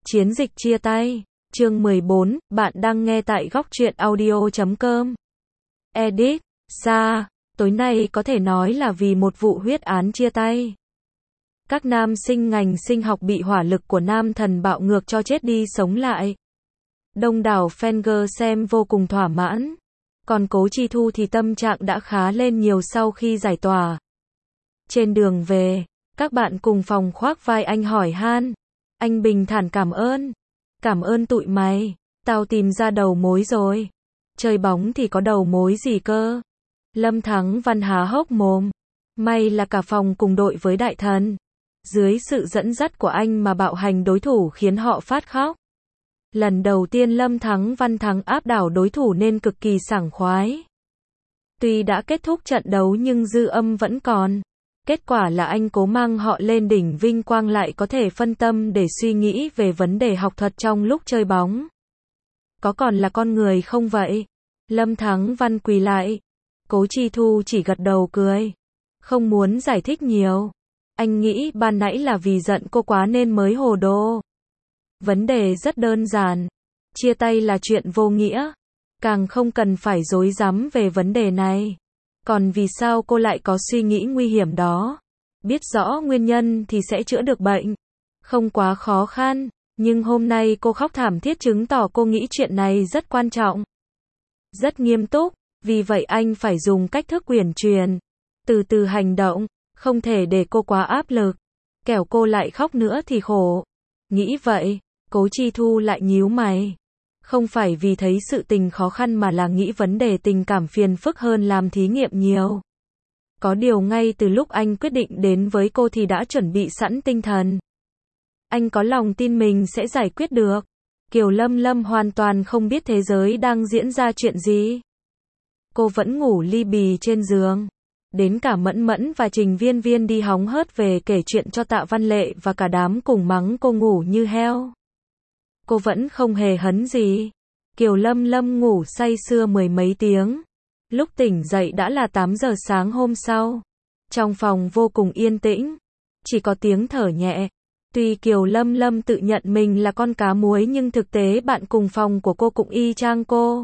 Chiến dịch chia tay. Chương 14, bạn đang nghe tại góc truyện audio.com. Edit. Sa. Tối nay có thể nói là vì một vụ huyết án chia tay. Các nam sinh ngành sinh học bị hỏa lực của nam thần bạo ngược cho chết đi sống lại. Đông đảo fan xem vô cùng thỏa mãn. Còn Cố Chi Thu thì tâm trạng đã khá lên nhiều sau khi giải tỏa. Trên đường về, các bạn cùng phòng khoác vai anh hỏi han. Anh bình thản cảm ơn. Cảm ơn tụi mày, tao tìm ra đầu mối rồi. Chơi bóng thì có đầu mối gì cơ? Lâm Thắng Văn há hốc mồm. May là cả phòng cùng đội với đại thần. Dưới sự dẫn dắt của anh mà bạo hành đối thủ khiến họ phát khóc. Lần đầu tiên Lâm Thắng Văn thắng áp đảo đối thủ nên cực kỳ sảng khoái. Tuy đã kết thúc trận đấu nhưng dư âm vẫn còn. Kết quả là anh cố mang họ lên đỉnh vinh quang lại có thể phân tâm để suy nghĩ về vấn đề học thuật trong lúc chơi bóng. Có còn là con người không vậy? Lâm Thắng Văn quỳ lại. Cố Chi Thu chỉ gật đầu cười. Không muốn giải thích nhiều. Anh nghĩ ban nãy là vì giận cô quá nên mới hồ đồ. Vấn đề rất đơn giản. Chia tay là chuyện vô nghĩa. Càng không cần phải rối rắm về vấn đề này. Còn vì sao cô lại có suy nghĩ nguy hiểm đó? Biết rõ nguyên nhân thì sẽ chữa được bệnh. Không quá khó khăn, nhưng hôm nay cô khóc thảm thiết chứng tỏ cô nghĩ chuyện này rất quan trọng. Rất nghiêm túc, vì vậy anh phải dùng cách thức uyển chuyển, từ từ hành động, không thể để cô quá áp lực. Kẻo cô lại khóc nữa thì khổ. Nghĩ vậy, Cố Chi Thu lại nhíu mày. Không phải vì thấy sự tình khó khăn mà là nghĩ vấn đề tình cảm phiền phức hơn làm thí nghiệm nhiều. Có điều ngay từ lúc anh quyết định đến với cô thì đã chuẩn bị sẵn tinh thần. Anh có lòng tin mình sẽ giải quyết được. Kiều Lâm Lâm hoàn toàn không biết thế giới đang diễn ra chuyện gì. Cô vẫn ngủ li bì trên giường. Đến cả Mẫn Mẫn và Trình Viên Viên đi hóng hớt về kể chuyện cho Tạ Văn Lệ và cả đám cùng mắng cô ngủ như heo. Cô vẫn không hề hấn gì. Kiều Lâm Lâm ngủ say sưa mười mấy tiếng. Lúc tỉnh dậy đã là 8 giờ sáng hôm sau. Trong phòng vô cùng yên tĩnh. Chỉ có tiếng thở nhẹ. Tuy Kiều Lâm Lâm tự nhận mình là con cá muối nhưng thực tế bạn cùng phòng của cô cũng y chang cô.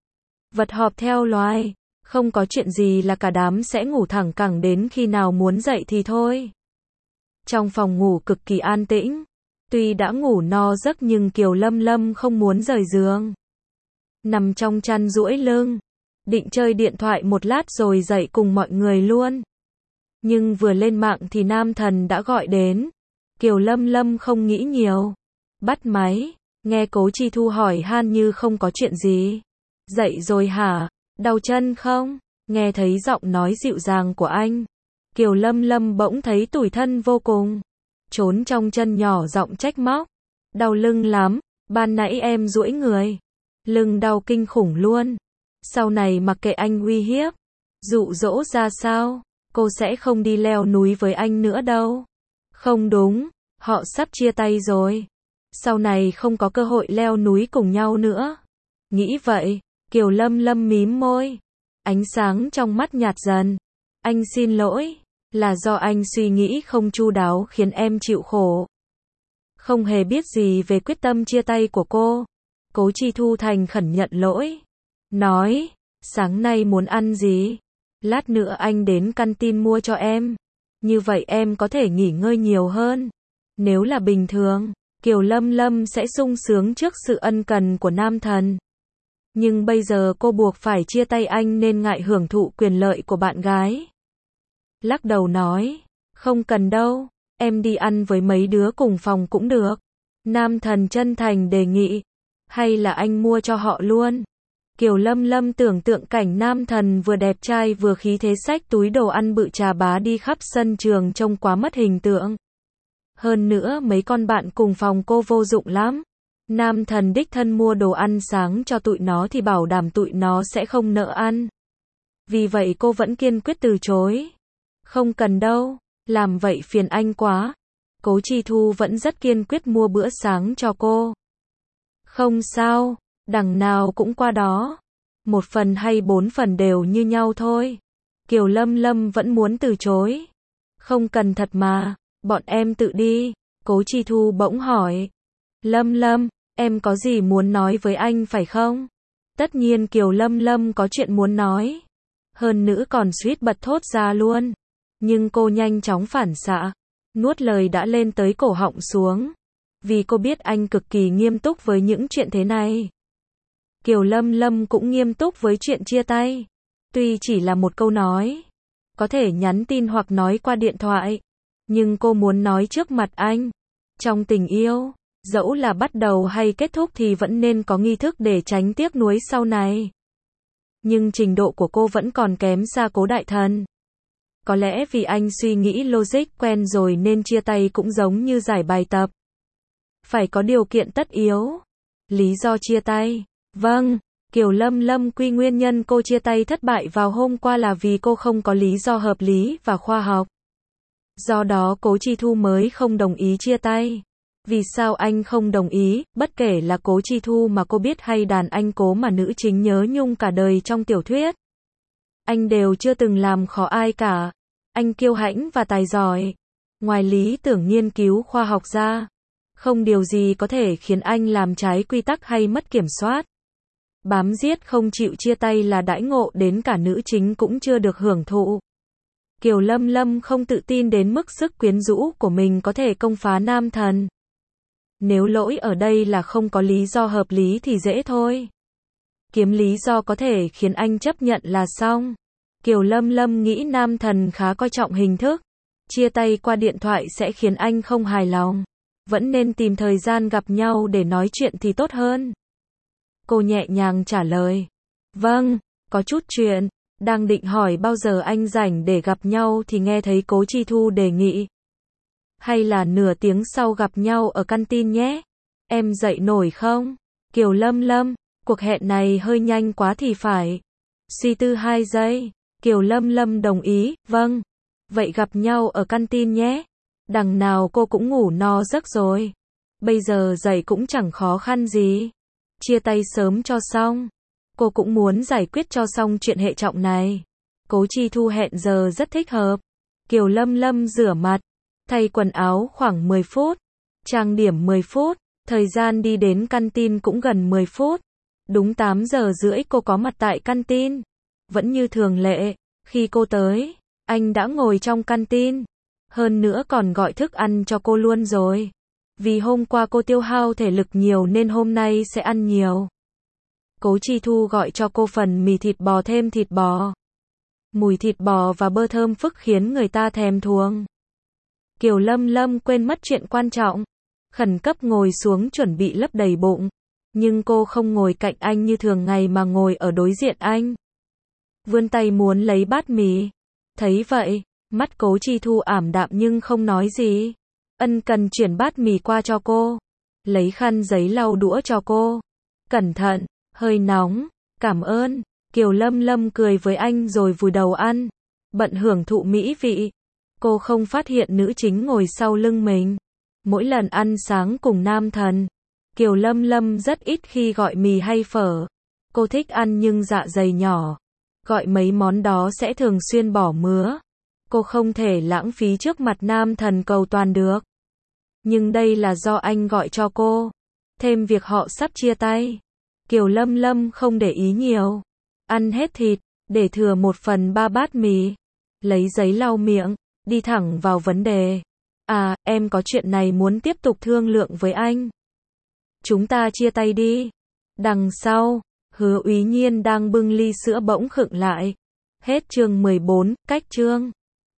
Vật họp theo loài. Không có chuyện gì là cả đám sẽ ngủ thẳng cẳng đến khi nào muốn dậy thì thôi. Trong phòng ngủ cực kỳ an tĩnh. Tuy đã ngủ no giấc nhưng Kiều Lâm Lâm không muốn rời giường. Nằm trong chăn duỗi lưng. Định chơi điện thoại một lát rồi dậy cùng mọi người luôn. Nhưng vừa lên mạng thì nam thần đã gọi đến. Kiều Lâm Lâm không nghĩ nhiều. Bắt máy. Nghe Cố Chi Thu hỏi han như không có chuyện gì. Dậy rồi hả? Đau chân không? Nghe thấy giọng nói dịu dàng của anh. Kiều Lâm Lâm bỗng thấy tủi thân vô cùng. Trốn trong chân nhỏ giọng trách móc. Đau lưng lắm, ban nãy em duỗi người. Lưng đau kinh khủng luôn. Sau này mặc kệ anh uy hiếp, dụ dỗ ra sao, cô sẽ không đi leo núi với anh nữa đâu. Không đúng, họ sắp chia tay rồi. Sau này không có cơ hội leo núi cùng nhau nữa. Nghĩ vậy, Kiều Lâm Lâm mím môi. Ánh sáng trong mắt nhạt dần. Anh xin lỗi. Là do anh suy nghĩ không chu đáo khiến em chịu khổ. Không hề biết gì về quyết tâm chia tay của cô. Cố Chi Thu thành khẩn nhận lỗi. Nói, sáng nay muốn ăn gì? Lát nữa anh đến căn tin mua cho em. Như vậy em có thể nghỉ ngơi nhiều hơn. Nếu là bình thường, Kiều Lâm Lâm sẽ sung sướng trước sự ân cần của nam thần. Nhưng bây giờ cô buộc phải chia tay anh nên ngại hưởng thụ quyền lợi của bạn gái. Lắc đầu nói, không cần đâu, em đi ăn với mấy đứa cùng phòng cũng được. Nam thần chân thành đề nghị, hay là anh mua cho họ luôn. Kiều Lâm Lâm tưởng tượng cảnh nam thần vừa đẹp trai vừa khí thế xách túi đồ ăn bự chà bá đi khắp sân trường trông quá mất hình tượng. Hơn nữa mấy con bạn cùng phòng cô vô dụng lắm. Nam thần đích thân mua đồ ăn sáng cho tụi nó thì bảo đảm tụi nó sẽ không nỡ ăn. Vì vậy cô vẫn kiên quyết từ chối. Không cần đâu, làm vậy phiền anh quá. Cố Chi Thu vẫn rất kiên quyết mua bữa sáng cho cô. Không sao, đằng nào cũng qua đó. 1 phần hay 4 phần đều như nhau thôi. Kiều Lâm Lâm vẫn muốn từ chối. Không cần thật mà, bọn em tự đi. Cố Chi Thu bỗng hỏi. Lâm Lâm, em có gì muốn nói với anh phải không? Tất nhiên Kiều Lâm Lâm có chuyện muốn nói. Hơn nữa còn suýt bật thốt ra luôn. Nhưng cô nhanh chóng phản xạ, nuốt lời đã lên tới cổ họng xuống. Vì cô biết anh cực kỳ nghiêm túc với những chuyện thế này. Kiều Lâm Lâm cũng nghiêm túc với chuyện chia tay. Tuy chỉ là một câu nói, có thể nhắn tin hoặc nói qua điện thoại, nhưng cô muốn nói trước mặt anh. Trong tình yêu, dẫu là bắt đầu hay kết thúc thì vẫn nên có nghi thức để tránh tiếc nuối sau này. Nhưng trình độ của cô vẫn còn kém xa Cố Đại Thần. Có lẽ vì anh suy nghĩ logic quen rồi nên chia tay cũng giống như giải bài tập. Phải có điều kiện tất yếu. Lý do chia tay. Vâng, Kiều Lâm Lâm quy nguyên nhân cô chia tay thất bại vào hôm qua là vì cô không có lý do hợp lý và khoa học. Do đó Cố Chi Thu mới không đồng ý chia tay. Vì sao anh không đồng ý? Bất kể là Cố Chi Thu mà cô biết hay đàn anh Cố mà nữ chính nhớ nhung cả đời trong tiểu thuyết, anh đều chưa từng làm khó ai cả. Anh kiêu hãnh và tài giỏi. Ngoài lý tưởng nghiên cứu khoa học ra, không điều gì có thể khiến anh làm trái quy tắc hay mất kiểm soát. Bám giết không chịu chia tay là đãi ngộ đến cả nữ chính cũng chưa được hưởng thụ. Kiều Lâm Lâm không tự tin đến mức sức quyến rũ của mình có thể công phá nam thần. Nếu lỗi ở đây là không có lý do hợp lý thì dễ thôi. Kiếm lý do có thể khiến anh chấp nhận là xong. Kiều Lâm Lâm nghĩ nam thần khá coi trọng hình thức. Chia tay qua điện thoại sẽ khiến anh không hài lòng. Vẫn nên tìm thời gian gặp nhau để nói chuyện thì tốt hơn. Cô nhẹ nhàng trả lời. Vâng, có chút chuyện. Đang định hỏi bao giờ anh rảnh để gặp nhau thì nghe thấy Cố Chi Thu đề nghị. Hay là nửa tiếng sau gặp nhau ở canteen nhé. Em dậy nổi không? Kiều Lâm Lâm, cuộc hẹn này hơi nhanh quá thì phải. Suy tư 2 giây. Kiều Lâm Lâm đồng ý, vâng. Vậy gặp nhau ở canteen nhé. Đằng nào cô cũng ngủ no giấc rồi. Bây giờ dậy cũng chẳng khó khăn gì. Chia tay sớm cho xong. Cô cũng muốn giải quyết cho xong chuyện hệ trọng này. Cố Chi Thu hẹn giờ rất thích hợp. Kiều Lâm Lâm rửa mặt, thay quần áo khoảng 10 phút, trang điểm 10 phút, thời gian đi đến canteen cũng gần 10 phút. Đúng 8 giờ rưỡi cô có mặt tại canteen. Vẫn như thường lệ, khi cô tới, anh đã ngồi trong canteen. Hơn nữa còn gọi thức ăn cho cô luôn rồi. Vì hôm qua cô tiêu hao thể lực nhiều nên hôm nay sẽ ăn nhiều. Cố Chi Thu gọi cho cô phần mì thịt bò thêm thịt bò. Mùi thịt bò và bơ thơm phức khiến người ta thèm thuồng. Kiều Lâm Lâm quên mất chuyện quan trọng. Khẩn cấp ngồi xuống chuẩn bị lấp đầy bụng. Nhưng cô không ngồi cạnh anh như thường ngày mà ngồi ở đối diện anh. Vươn tay muốn lấy bát mì. Thấy vậy, mắt Cố Chi Thu ảm đạm nhưng không nói gì. Ân cần chuyển bát mì qua cho cô. Lấy khăn giấy lau đũa cho cô. Cẩn thận, hơi nóng, cảm ơn. Kiều Lâm Lâm cười với anh rồi vùi đầu ăn. Bận hưởng thụ mỹ vị. Cô không phát hiện nữ chính ngồi sau lưng mình. Mỗi lần ăn sáng cùng nam thần, Kiều Lâm Lâm rất ít khi gọi mì hay phở. Cô thích ăn nhưng dạ dày nhỏ. Gọi mấy món đó sẽ thường xuyên bỏ mứa. Cô không thể lãng phí trước mặt nam thần cầu toàn được. Nhưng đây là do anh gọi cho cô. Thêm việc họ sắp chia tay. Kiều Lâm Lâm không để ý nhiều. Ăn hết thịt, để thừa 1/3 bát mì. Lấy giấy lau miệng, đi thẳng vào vấn đề. À, em có chuyện này muốn tiếp tục thương lượng với anh. Chúng ta chia tay đi. Đằng sau, Hứa Úy Nhiên đang bưng ly sữa bỗng khựng lại. Hết chương 14, cách chương.